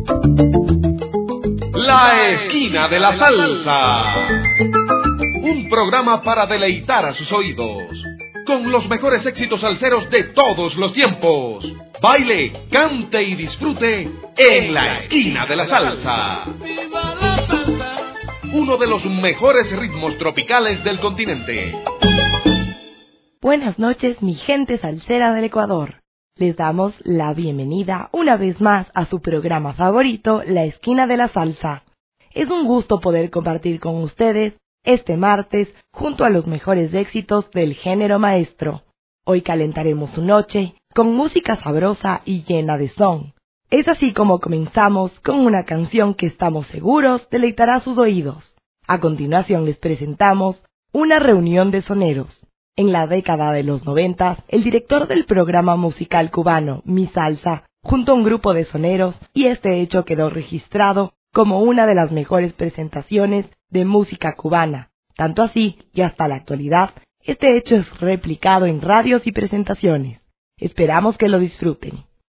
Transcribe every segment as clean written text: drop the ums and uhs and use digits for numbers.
La Esquina de la Salsa. Un programa para deleitar a sus oídos, con los mejores éxitos salseros de todos los tiempos. Baile, cante y disfrute en La Esquina de la Salsa. Uno de los mejores ritmos tropicales del continente. Buenas noches, mi gente salsera del Ecuador. Les damos la bienvenida una vez más a su programa favorito, La Esquina de la Salsa. Es un gusto poder compartir con ustedes este martes junto a los mejores éxitos del género maestro. Hoy calentaremos su noche con música sabrosa y llena de son. Es así como comenzamos con una canción que estamos seguros deleitará sus oídos. A continuación les presentamos una reunión de soneros. En la década de los 90, el director del programa musical cubano Mi Salsa juntó un grupo de soneros y este hecho quedó registrado como una de las mejores presentaciones de música cubana. Tanto así que hasta la actualidad, este hecho es replicado en radios y presentaciones. Esperamos que lo disfruten.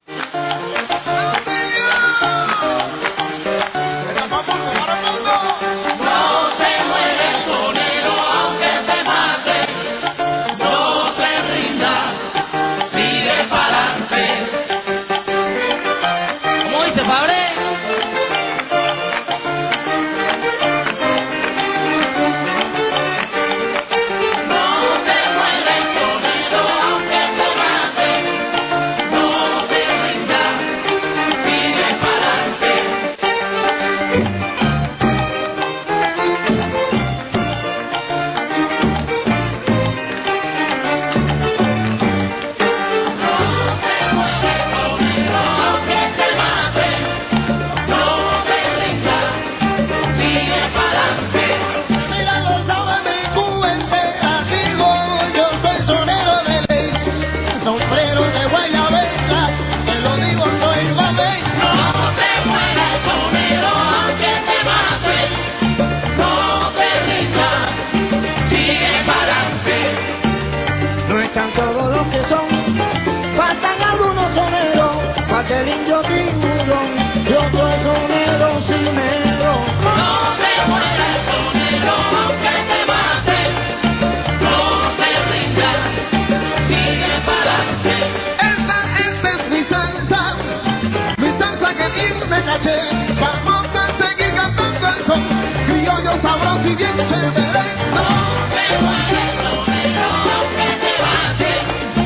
Vamos a seguir cantando el son, criollo sabroso y bien chévere. No te mueres, sonero, aunque te maten.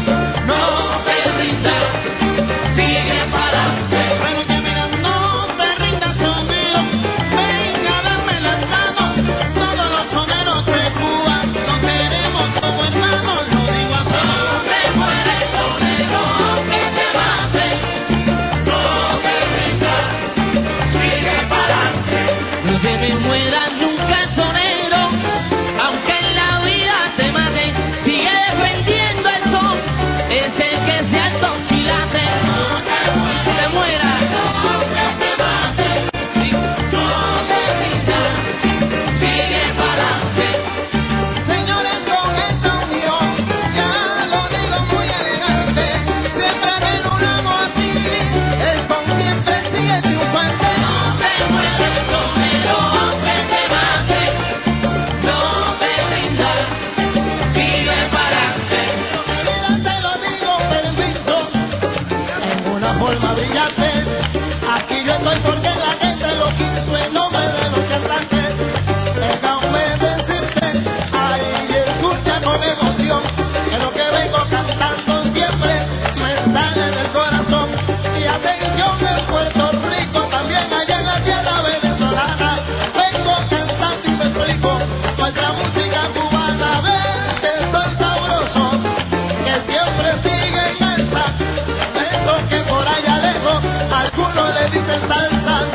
No te rindas, sigue para adelante. Bueno, que mira, no te rindas, sonero. Venga a darme las manos. Todos los soneros de Cuba nos queremos como hermanos. Lo digo así. No te mueres, sonero, aunque te maten. No te rindas. No se me muera nunca el sonero, aunque en la vida te mate, sigue defendiendo el son, es el que se alto quilate. No te mueras, Aunque te mate, no te rindas, sigue para adelante. señores, con esta unión, ya lo digo muy elegante, siempre reunamos así, el son siempre sigue triunfante. No te mueres, sonero, aunque te mate, no te rindas, Sigue para adelante. mira, te lo digo permiso, en una forma brillante, aquí yo estoy porque la gente lo quiso en nombre de los cantantes. Déjame decirte, ay, escucha con emoción, que lo que vengo cantando siempre me sale del corazón. Y atención en Puerto Rico, también allá en la tierra venezolana, vengo cantando y me explico, nuestra música cubana, vete, estoy sabroso, que siempre sigue en alta, eso que por allá lejos algunos le dicen salsa.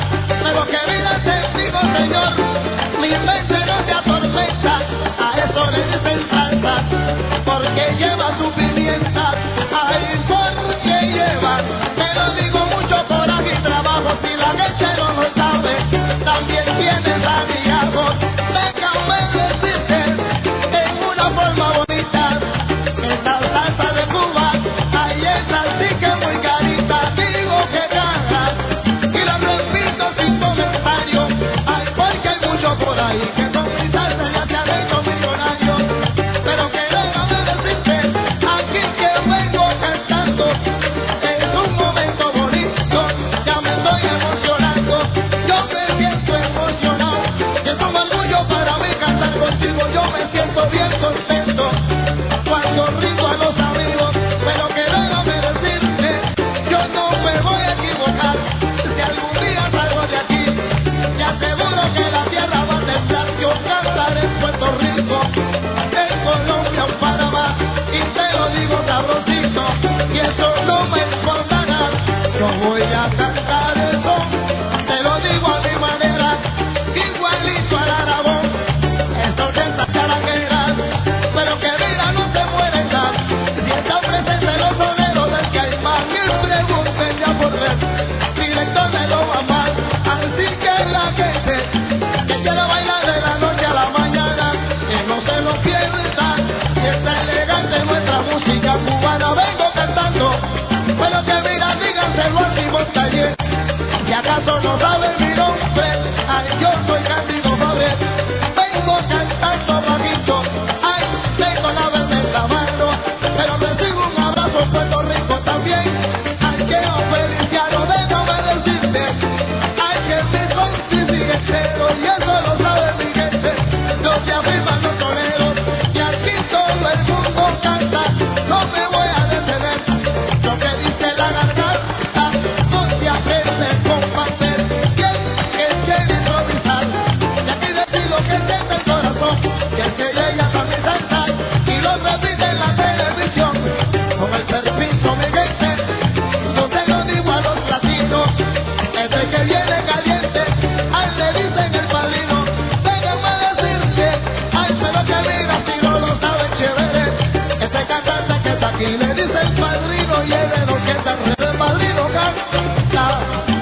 eso no sabe mi nombre. Ay, yo soy Cándido Fabre. Vengo cantando bajito. Ay, tengo la verde en la mano. Pero recibo un abrazo en Puerto Rico también. Ay, que Feliciano, déjame decirte. Ay, que mi son sí sigue entero. Y eso lo sabe mi gente. Lo que afirman los toreros. Y aquí todo el mundo canta. No me voy a detener. Lo que dice la garganta. No se aprende con papel. ¿Quién quiere improvisar? Y aquí decir lo que siente el corazón. Y el que llega también salta. Y lo repite en la televisión. Con el permiso, mi gente. Yo se lo digo a los latinos. Desde que viene caliente. Ay, le dicen el padrino. Déjenme decirle. Ay, pero que mira si no lo saben chévere. Este cantante que está aquí le dice el padrino. Y él es lo que está alrededor. El padrino canta.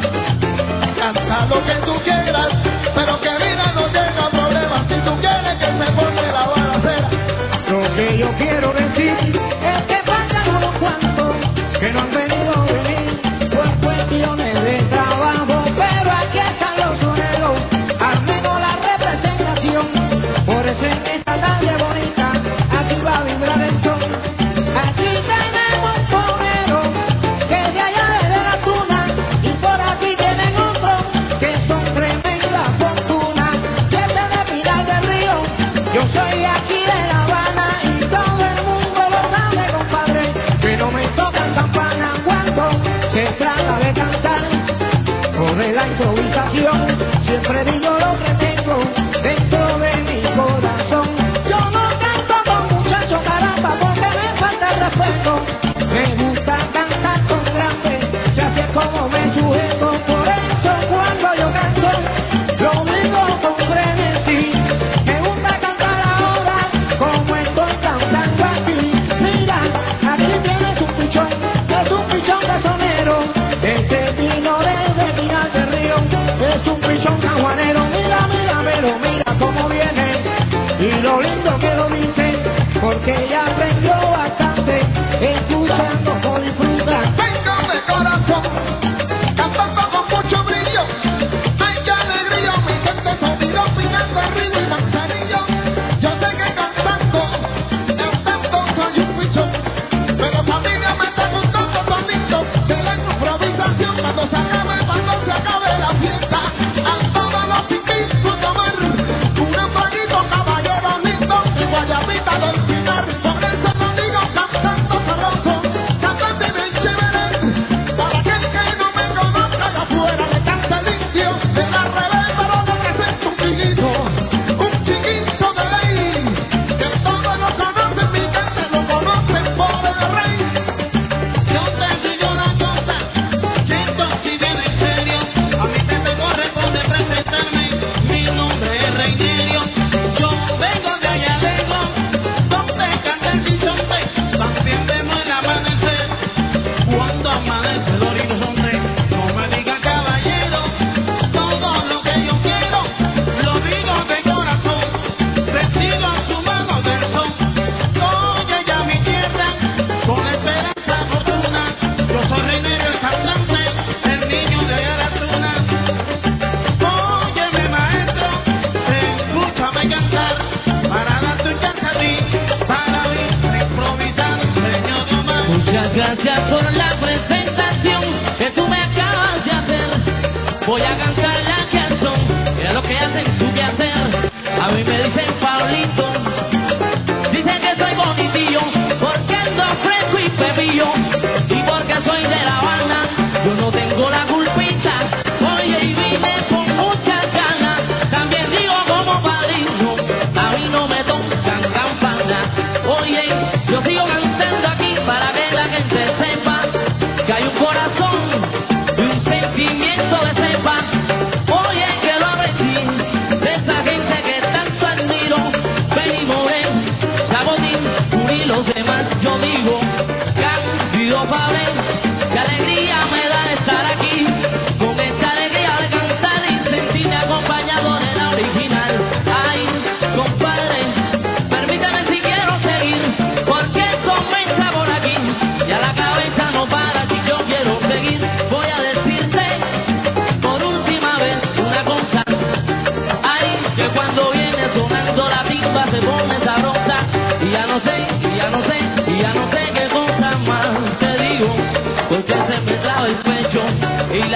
Canta lo que tú quieras. Pero que mira no tenga problemas. Si tú quieres que se forme la balacera. Lo que yo quiero decir es que faltan unos cuantos que no han venido a venir por cuestiones de trabajo, pero aquí están los soneros, al menos la representación. Por eso en esta tarde bonita, aquí va a vibrar el sol. Aquí tenemos un sonero que es de allá desde la tuna, y por aquí tienen otros que son tremenda fortuna. Y este de Pinar del Río, yo soy aquí de La Habana y todo el mundo lo sabe, compadre, que no me tocan campana cuando se trata de cantar o de la improvisación. Siempre digo lo que tengo dentro de mi corazón. Yo no canto con muchachos caramba porque me falta el respeto. Me gusta cantar con grandes, y así es como me sujeto. Por eso cuando yo canto, lo digo con frenesí. Me gusta cantar ahora como estoy cantando aquí. Mira, aquí tienes un pichón, es un pichón casonero. Ese vino desde Pinar del Río, es un pichón sanjuanero. Mira, mira, pero mira cómo viene. Y lo lindo que lo dice, porque ya aprendió bastante, escuchando con disfruta. Vengo de corazón, cantando con mucho brillo. Ay, qué alegría, mi gente se tiró opinando arriba y manzanillo. Yo sé que cantando soy un pichón, pero familia me está gustando todito de la improvisación. Cuando se acabe la fiesta, a todos los chiquitos tomar un embraguito, caballero lindo y guayabita del Pinar. Por eso no digo cantando sabroso, cantante bien chévere. Para aquel que no me conozca de afuera, le canta el indio de la revés, pero le presento un chiquito de ley, que todos lo conocen, mi gente lo conocen por el rey. Yo te digo una cosa, que esto sí viene en serio. A mí te me corresponde presentarme, mi nombre es Reinerio. Yo vengo de allá lejos, donde canta el bisonte. También vemos el amanecer, cuando amanece el horizonte. No me diga caballero, todo lo que yo quiero, lo digo de corazón, vestido a su mano del sol. Oye ya mi tierra, con esperanza fortuna, yo soy Reinerio el cantante, el niño de allá la tuna. Óyeme maestro, escúchame cantar, para darte un chance a ti, para mí improvisar, señor Omar. Muchas gracias por la presentación que tú me acabas de hacer. Voy a cantar la canción, mira lo que hacen su quehacer. A mí me dicen Pablito, dicen que soy bonitillo, porque ando fresco y pepillo, y porque soy de La Habana, yo no tengo la culpita. Oye, y vine con muchas ganas, también digo como padrino, a mí no me tocan campana. Oye, yo sigo cantando aquí para que la gente sepa que hay un corazón y un sentimiento de cepa. Oye, que lo aprendí de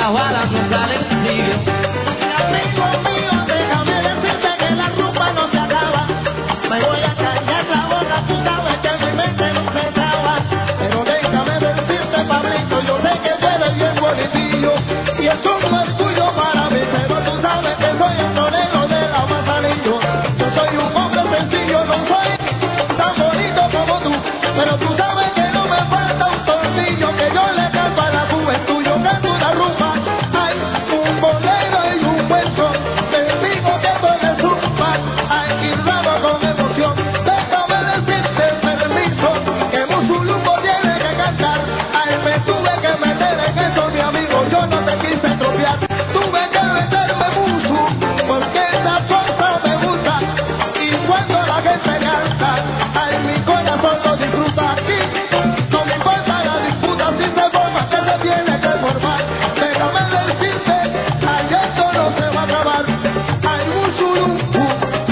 las balas no salen sencillo. Amigo mío, déjame decirte que la rumba no se acaba. Me voy a callar la boca, tú sabes que mi mente no se traba. Pero déjame decirte, Pablito, yo sé que tú eres bien bonitillo y es un orgullo para mí, pero tú sabes que soy el sonero de la Manzanillo. Yo soy un hombre sencillo, no soy tan bonito como tú, pero tú sabes que no me falta un tornillo que yo le canto a la juventud. Yo canto una rumba, hay un bolero y un hueso. Te digo que tú eres un pan, aquí rabo con emoción. Déjame decirte permiso que Musulumbo tiene que cantar. Ay, me tuve que meter en eso, mi amigo, yo no te quise tropear. Tuve que meterme musu, porque esa cosa me gusta. Y cuando la gente canta, ay, mi corazón lo disfruta. Aquí no me importa la disputa, si se forma, que se tiene que formar. Déjame decirte, ay, esto no se va a acabar. Ay, Musulumbo,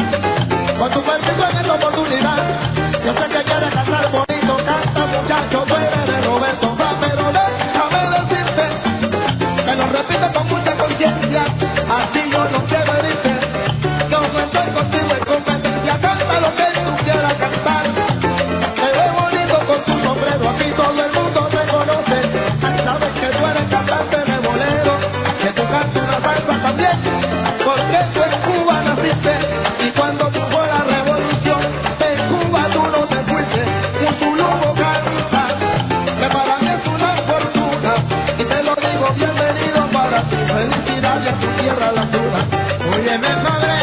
con tu permiso en esta oportunidad, yo sé que quieres cantar bonito, canta muchacho, tú eres de Roberto Fran, pero déjame decirte, que lo repito con mucha conciencia, así yo no quiero herirte, yo no estoy contigo en competencia, canta lo que tú quieras cantar, te ves bonito con tu sombrero, aquí todo el mundo te conoce, ay, sabes que tú eres cantante de bolero, que tú cantas una salsa también, porque tú en Cuba naciste, y cuando tú fue la revolución, en Cuba tú no te fuiste, Musulumbo canta, que para mí es una fortuna, y te lo digo bienvenido para ti, felicidades a tu tierra la ciudad. Óyeme, padre,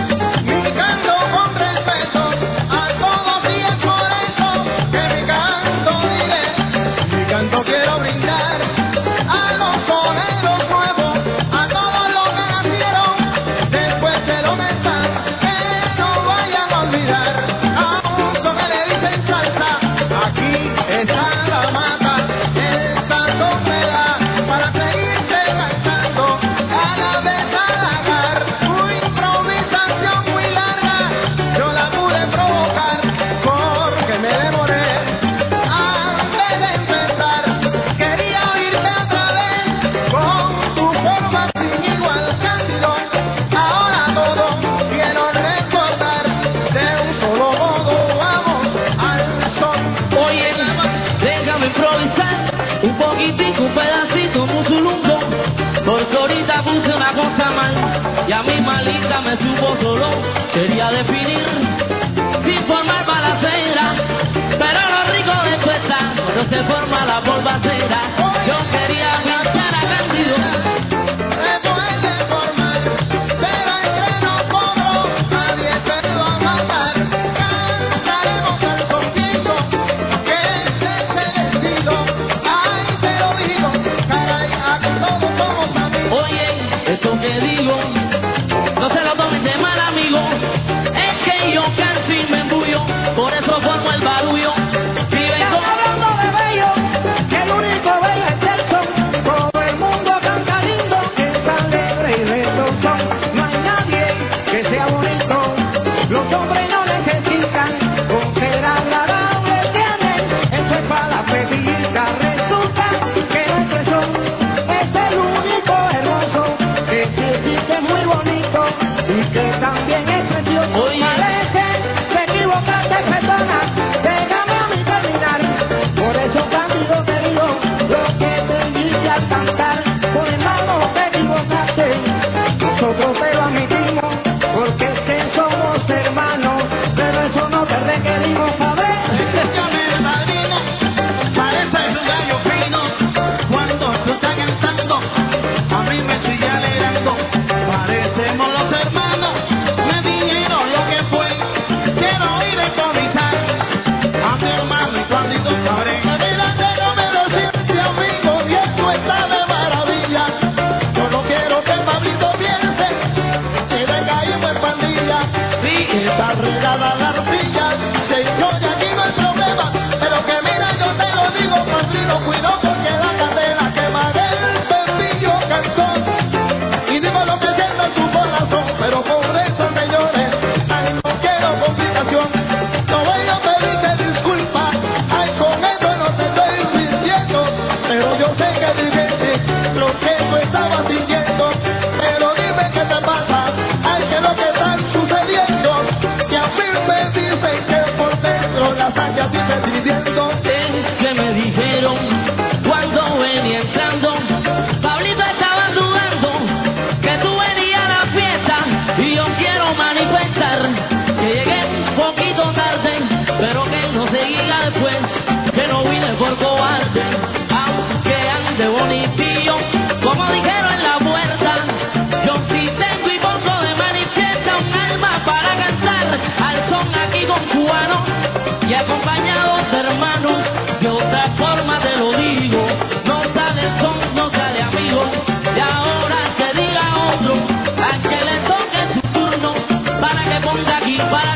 mi canto con respeto a todos y es por eso que mi canto diré, mi canto quiero brindar a los soneros nuevos, a todos los que nacieron después de lo mental, que no vayan a olvidar a un son que le dicen salsa, aquí está la mata, esta sombra para seguirte cantando a la vez halagar, tu improvisación muy larga, yo la pude provocar porque me demoré antes de empezar, quería oírte otra vez con tu forma sin igual Cándido, ahora todo quiero recordar de un solo modo, vamos al son. Oye, déjame improvisar un poquitico, un pedacito, Musulumbo, porque ahorita puse una cosa mal y a mi malita me supo solo. Quería definir sin formar balacera, pero lo rico de esto está cuando se forma la polvacera. Yo quería pinchar a Cándido, Se puede formar, pero entre nosotros nadie te va a matar. Cantaremos el sonquito, que este es el estilo. Ay, te lo digo, caray, aquí todos somos amigos. oye, esto que digo, no se lo tomen de mal amigo, es que yo casi me embullo, por eso formo el barullo. Si vengo Hablando de bello, que el único bello es el son. Todo el mundo canta lindo, que es alegre y retozón. No hay nadie que sea bonito, los hombres no necesitan con ser agradable tienen. Eso es para la pepita, resulta que nuestro son es el único hermoso, que sí existe muy bonito y que también es precioso. Oye. Parece que equivocaste, perdona, déjame a mí terminar. Por eso, Cándido, te digo lo que te dije al cantar. Por hermano, te equivocaste, nosotros te lo admitimos, porque es que somos hermanos, pero eso no te requerimos, ¿sabes? Escúchame, padrino, pareces un gallo fino, cuando tú estás cantando, a mí me sigue alegrando, parecemos los hermanos, me dijeron lo que fue, quiero ir a improvisar, a mi hermano y cuando cabré. Mira, déjame decirte, amigo, y esto está de maravilla, yo no quiero que Pablito piense sigues viviendo. Es que me dijeron cuando venía entrando, Pablito estaba dudando que tú venías a la fiesta, y yo quiero manifestar que llegué un poquito tarde, pero que no seguía después, que no vine por cobarde, aunque ande bonitillo, como dijeron en la puerta, yo sí tengo y pongo de manifiesta un alma para cantar al son aquí con cubano y acompañados de hermanos. De otra forma te lo digo, no sale el son, no sale amigo, y ahora que diga otro, a que le toque su turno, para que ponga aquí,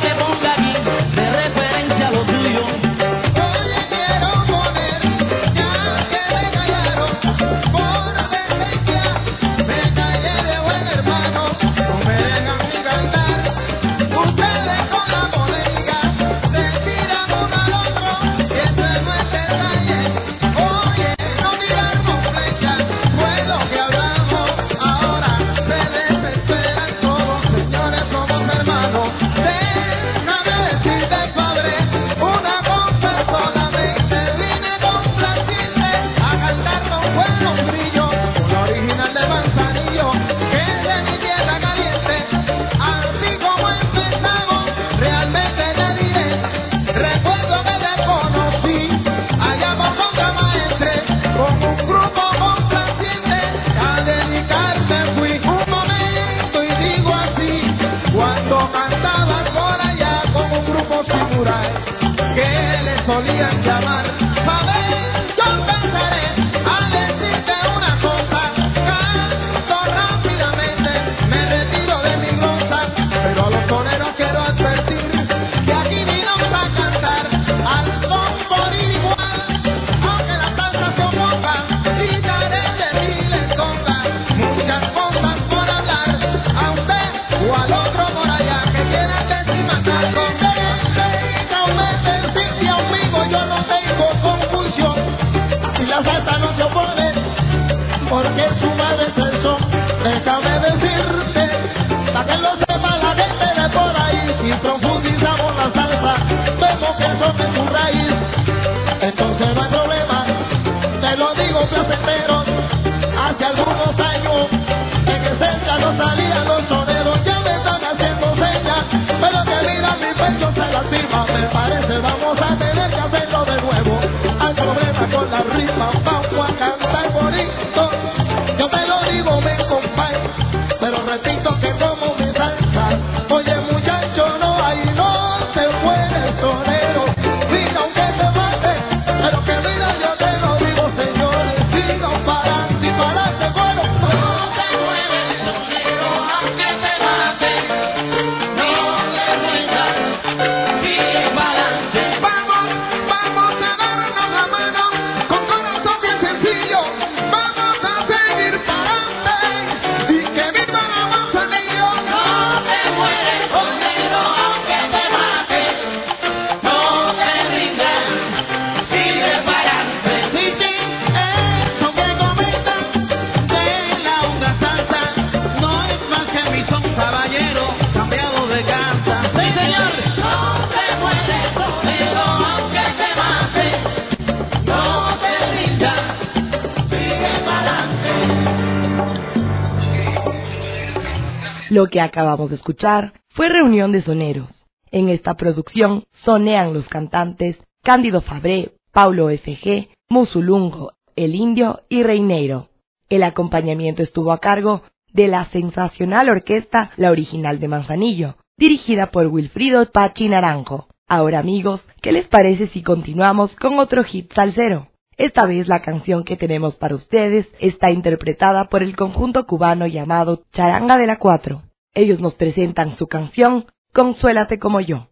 de referencia a lo tuyo. Oye, quiero poner, ya que me callaron, por decencia, me callé de buen hermano, no me dejan ni cantar. Ustedes con la polémica se tiran uno al otro, y eso no es detalle. Oye, no tirarnos flechas, fue lo que hablamos, ahora se desesperan todos, señores, somos hermanos. Déjame decirte, padre, una cosa solamente, vine complaciente a cantar con buenos brillos, una original de Manzanillo, que es de mi tierra caliente. Así como empezamos, realmente te diré, recuerdo que te conocí allá por Contramaestre, con un grupo complaciente, a dedicarte fui un momento y digo así, cuando cantabas por allá con un grupo samurai, que le solían llamar Pavel. Yo empezaré a decirte una cosa, canto rápidamente, me retiro de mi glosa, pero a los soneros quiero advertir que aquí vinimos a cantar al son por igual, aunque la salsa se oponga, y daré de mí les toca muchas cosas por hablar, a usted o al otro por allá que quiera decir más algo. Déjame decir que amigo yo no tengo confusión, y la salsa no se opone, porque su madre es el son. Déjame decirte, para que lo sepa la gente de por ahí, si profundizamos la salsa, vemos que el son es su raíz. Entonces no hay problema, te lo digo placentero, hace algunos años en esencia no salían los soneros, ya me están haciendo señas, pero que mira mi pecho se lastima, me parece vamos a tener que hacerlo de nuevo. Hay problema con la rima, vamos a cantar bonito, yo te lo digo, me compadre, pero repito que como mi salsa, oye muchacho, no hay, no te muere sonero, mira aunque te mate, pero que mira yo te lo digo señores, sigan para adelante, bueno, no te mueres sonero, aunque te mate, no te mueras, sigue para adelante. Vamos a darnos la mano, con corazón bien sencillo, vamos a seguir para adelante, y que viva la Manzanillo. No te mueres sonero, aunque te mate, no te rindas, sigue para adelante. Sí, eso que comentan de la una salsa, no es más que mi son caballero, cambiado de casa. Sí, señor. No te mueres sonero, aunque te mate, no te rindas, sigue para adelante. Lo que acabamos de escuchar fue Reunión de Soneros. En esta producción sonean los cantantes Cándido Fabré, Paulo F.G., Musulungo, El Indio y Reineiro. El acompañamiento estuvo a cargo de la sensacional orquesta La Original de Manzanillo, dirigida por Wilfrido Pachi Naranjo. Ahora amigos, ¿qué les parece si continuamos con otro hit salsero? Esta vez la canción que tenemos para ustedes está interpretada por el conjunto cubano llamado Charanga de la 4. Ellos nos presentan su canción Consuélate como yo.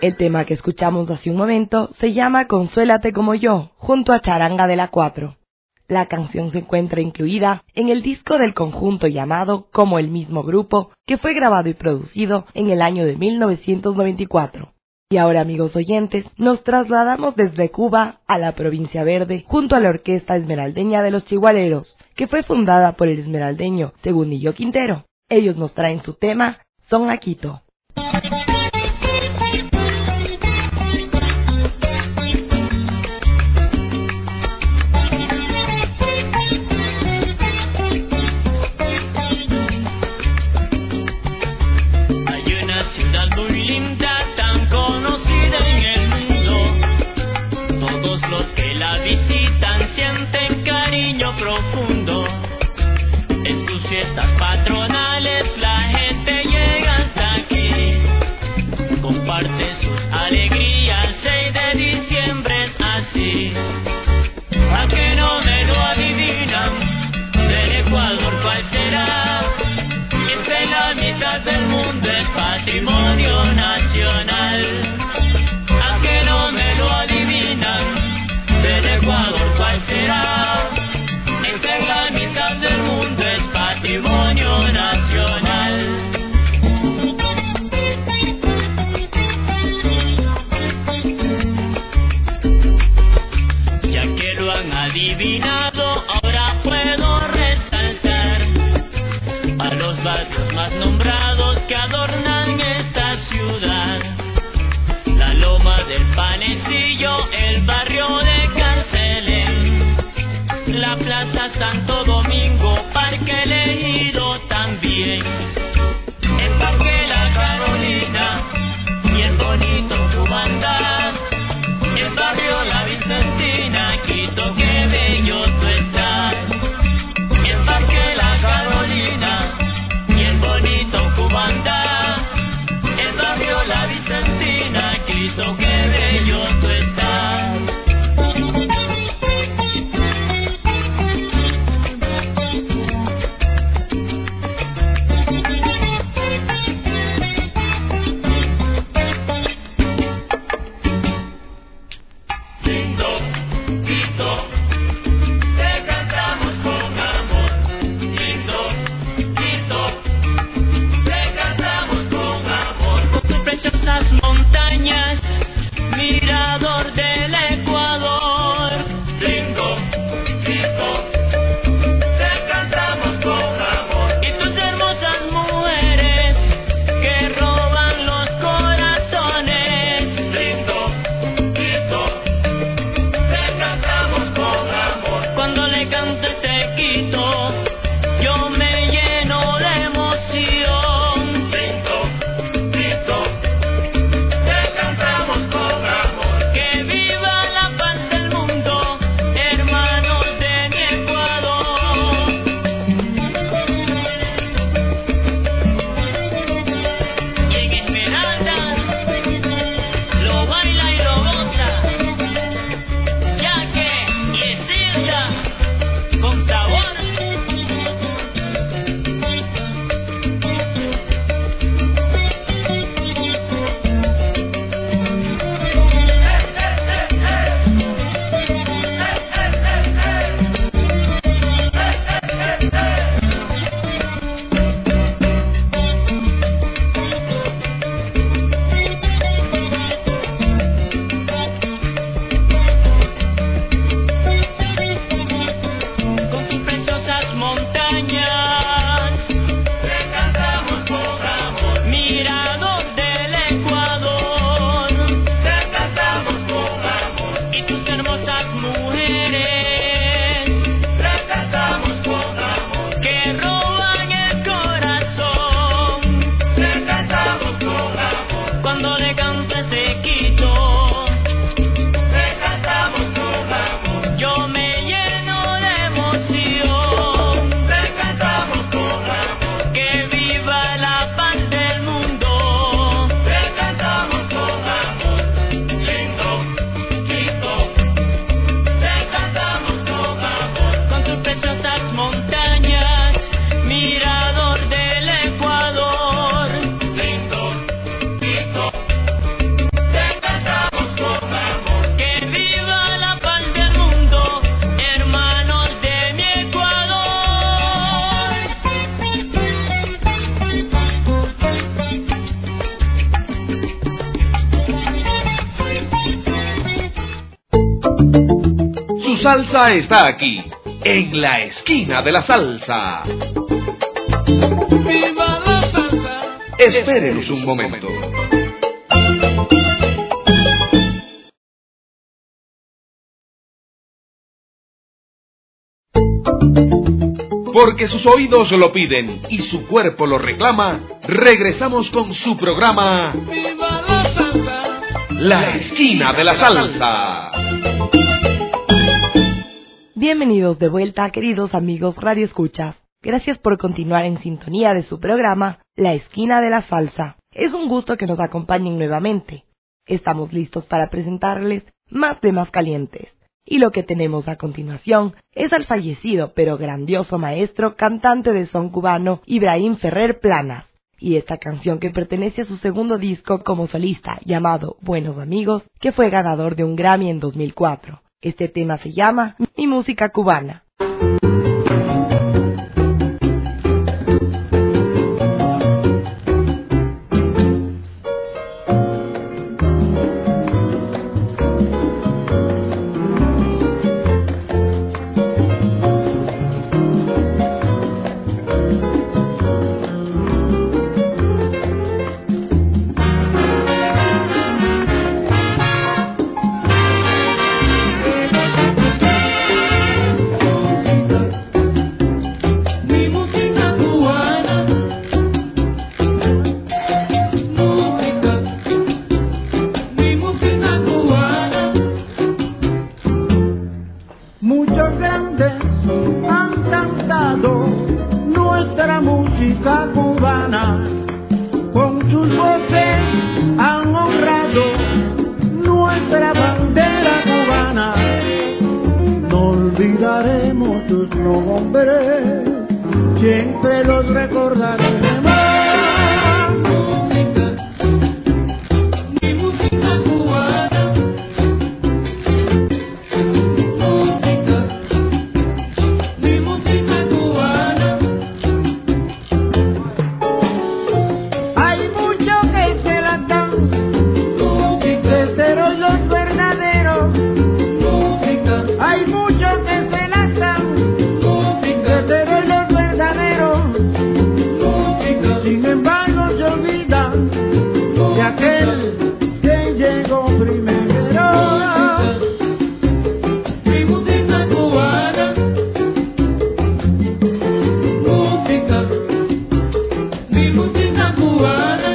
El tema que escuchamos hace un momento se llama Consuélate como yo, junto a Charanga de la 4. La canción se encuentra incluida en el disco del conjunto llamado Como el mismo grupo, que fue grabado y producido en el año de 1994. Y ahora, amigos oyentes, nos trasladamos desde Cuba a la Provincia Verde junto a la Orquesta Esmeraldeña de los Chigualeros, que fue fundada por el esmeraldeño Segundillo Quintero. Ellos nos traen su tema, Son Aquito. Sienten cariño profundo. En sus fiestas patronales la gente llega hasta aquí. Comparte sus alegrías, 6 de diciembre es así. ¿A que no me lo adivinan? Del Ecuador, ¿cuál será? Entre la mitad del mundo es patrimonio nacional. ¿A que no me lo adivinan? Del Ecuador, ¿cuál será? Entre la mitad del mundo es patrimonio nacional. Ya que lo han adivinado, ahora puedo resaltar a los barrios más nombrados que adornan esta ciudad. La Loma del Panecillo, el barrio de Carcelén, la Plaza Santo Domingo, Parque Elegido también, el Parque La Carolina y el bonito Cubandá, el barrio La Vicentina, Quito, qué bello tú estás. El Parque La Carolina y el bonito Cubandá, el barrio La Vicentina, Quito, qué bello tú estás. salsa está aquí, en la esquina de la salsa. ¡Viva la salsa! Espérenos un momento. Porque sus oídos lo piden y su cuerpo lo reclama, regresamos con su programa ¡Viva la salsa! La Esquina de la Salsa. Bienvenidos de vuelta, queridos amigos radioescuchas. Gracias por continuar en sintonía de su programa La Esquina de la Salsa. Es un gusto que nos acompañen nuevamente. Estamos listos para presentarles más temas calientes. Y lo que tenemos a continuación es al fallecido pero grandioso maestro cantante de son cubano Ibrahim Ferrer Planas, y esta canción que pertenece a su segundo disco como solista llamado Buenos Amigos, que fue ganador de un Grammy en 2004. Este tema se llama Mi Música Cubana. Siempre los recordaremos. Mi música cubana. Música, mi música cubana. Hay muchos que se la dan, sinceros los verdaderos. Música, Hay muchos que se la dan, sinceros los verdaderos. Sin embargo se olvidan de aquel que llegó primero. mi música cubana. Música, mi música cubana.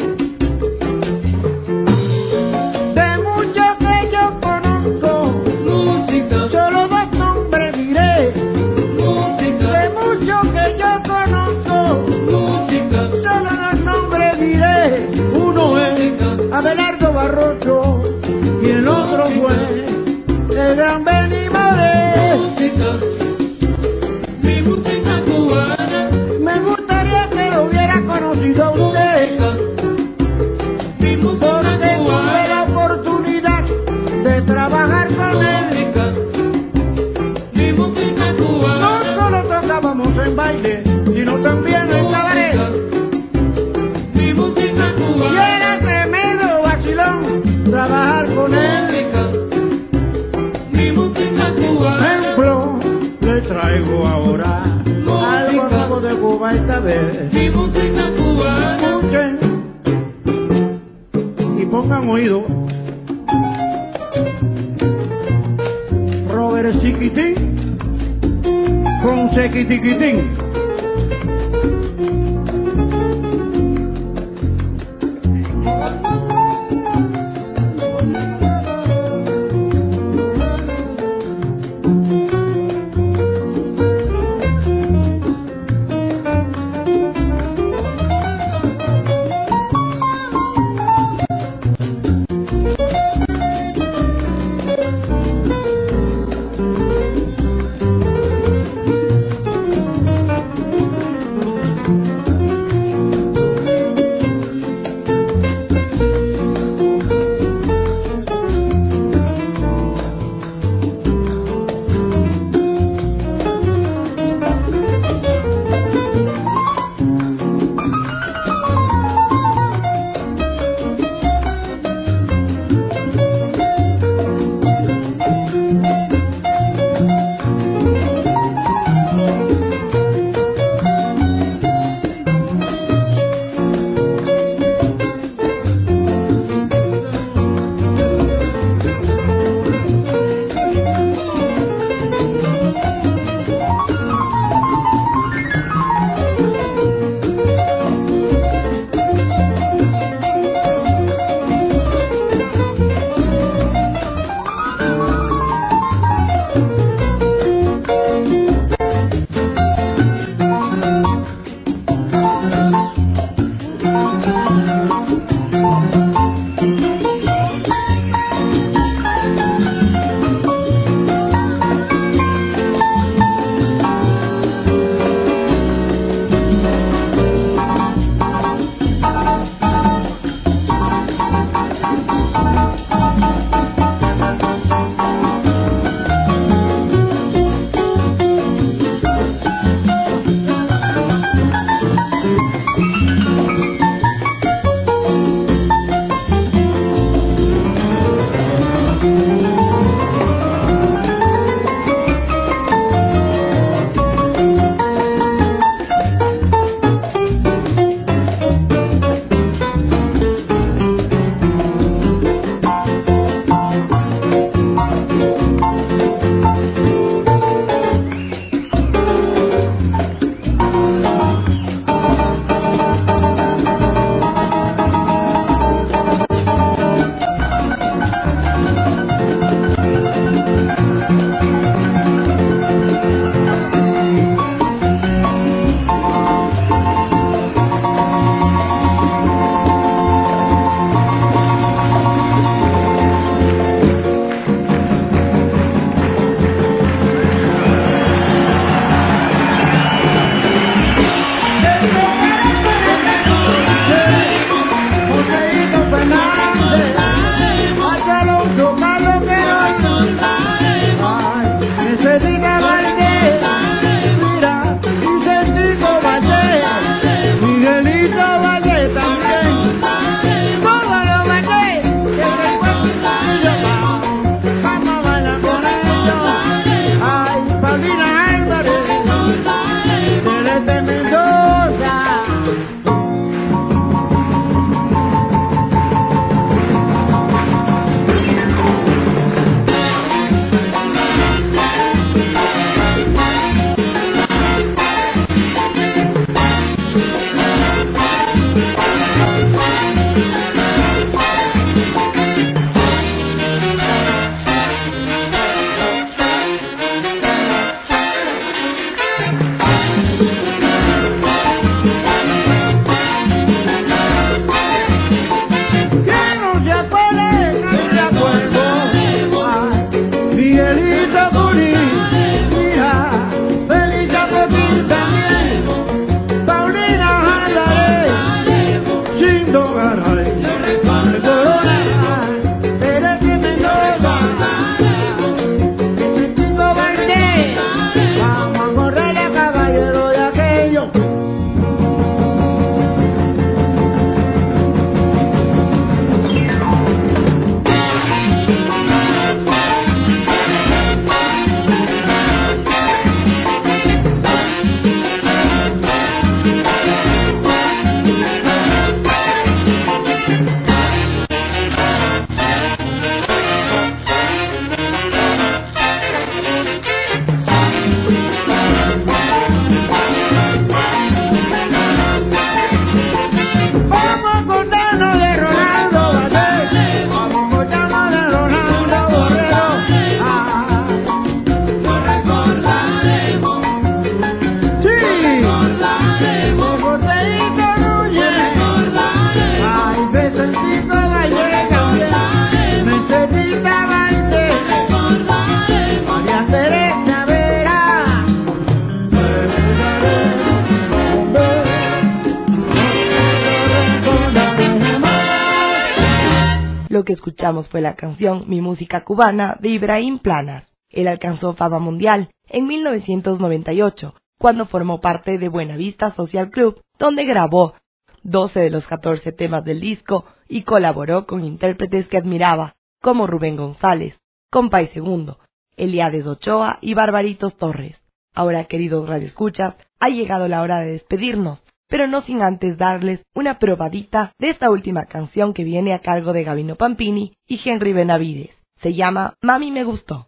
De muchos que yo conozco, Música, solo dos nombres diré. música, De muchos que yo conozco, música, solo dos nombres diré. Uno es Abelardo Barroso y el otro fue el gran Benny Moré. música, mi música cubana. Me gustaría que lo hubiera conocido usted, Mi música porque tuve cubana. la oportunidad de trabajar con él. Mi música No cubana. solo tocábamos en baile, sino también en cabaret. Mi música Y cubana. era tremendo vacilón trabajar con él. Mi música cubana. Ejemplo, le traigo ahora algo nuevo de Cuba esta vez. Mi música cubana. Escuchen y pongan oído. Robert Chiquitín con Sequitiquitín. que escuchamos fue la canción Mi Música Cubana de Ibrahim Planas. Él alcanzó fama mundial en 1998, cuando formó parte de Buenavista Social Club, donde grabó 12 de los 14 temas del disco y colaboró con intérpretes que admiraba, como Rubén González, Compay Segundo, Eliades Ochoa y Barbaritos Torres. Ahora, queridos radioescuchas, ha llegado la hora de despedirnos, pero no sin antes darles una probadita de esta última canción que viene a cargo de Gabino Pampini y Henry Benavides. Se llama Mami Me Gustó.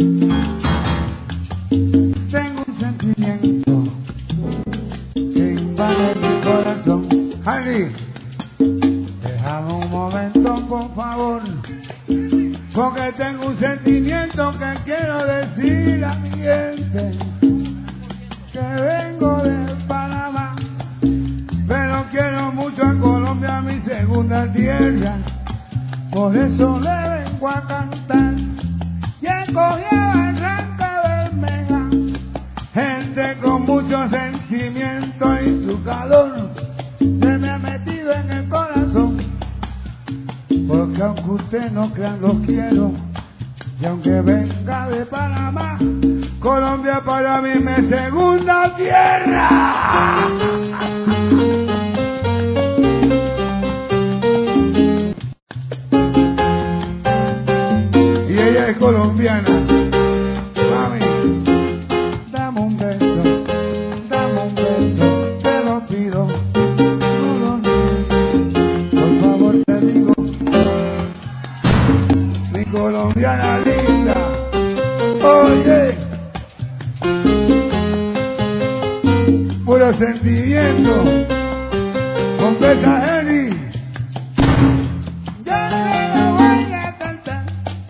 Tengo un sentimiento que invade mi corazón. Harry, déjame un momento, por favor, porque tengo un sentimiento que quiero decir a mi gente, que vengo de Panamá, pero quiero mucho a Colombia, mi segunda tierra, por eso le vengo a cantar. Y escogí a Barranca Bermeja, gente con mucho sentimiento y su calor se me ha metido en el corazón, porque aunque usted no crean, los quiero. Y aunque venga de Panamá, Colombia para mí es mi segunda tierra. Y ella es colombiana. Mami, dame un beso, te lo pido. No lo niegues, por favor te digo. Mi colombiana linda, oye, puro sentimiento, con Besa Henry. Yo le voy a cantar,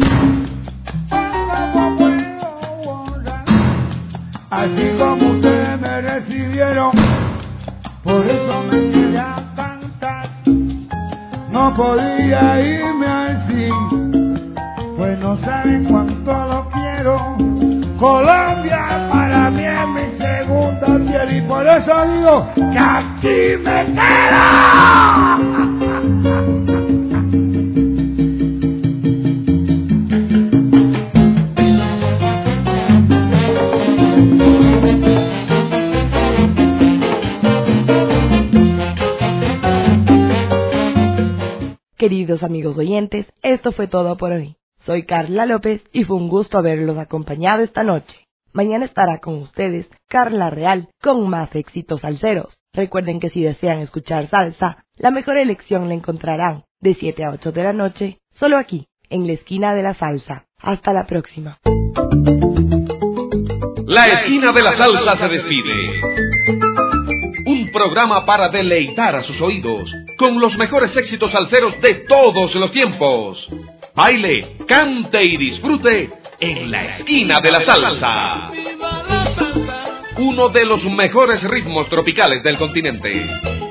como puedo borrar, así como ustedes me recibieron, por eso me quedé a cantar. No podía irme así, pues no saben cuánto lo quiero. Colombia para mí es mi segunda tierra, y por eso digo que aquí me quedo. Queridos amigos oyentes, esto fue todo por hoy. Soy Carla López y fue un gusto haberlos acompañado esta noche. Mañana estará con ustedes Carla Real con más éxitos salseros. Recuerden que si desean escuchar salsa, la mejor elección la encontrarán de 7 a 8 de la noche, solo aquí, en la esquina de la salsa. Hasta la próxima. La esquina de la salsa se despide. Un programa para deleitar a sus oídos con los mejores éxitos salseros de todos los tiempos. Baile, cante y disfrute en la esquina de la salsa. ¡Viva la salsa! Uno de los mejores ritmos tropicales del continente.